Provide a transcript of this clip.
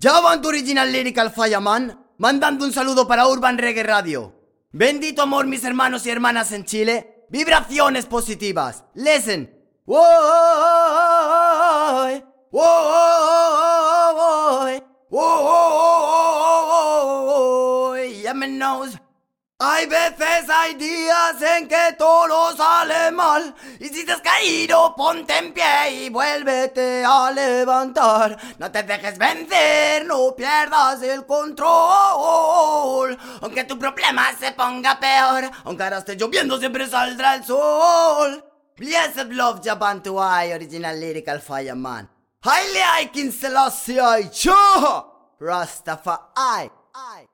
Ya van tu Original Lyrical Fireman, mandando un saludo para Urban Reggae Radio. Bendito amor, mis hermanos y hermanas en Chile. Vibraciones positivas. Listen. Woy, woy, woy, yeah, me knows. Hay veces, hay días en que todo sale mal. Y si te has caído, ponte en pie y vuélvete a levantar. No te dejes vencer, no pierdas el control. Aunque tu problema se ponga peor, aunque ahora esté lloviendo, siempre saldrá el sol. Blessed love Japan to I, Original Lyrical Fireman. Haile Aikin Selassie I, Rastafari.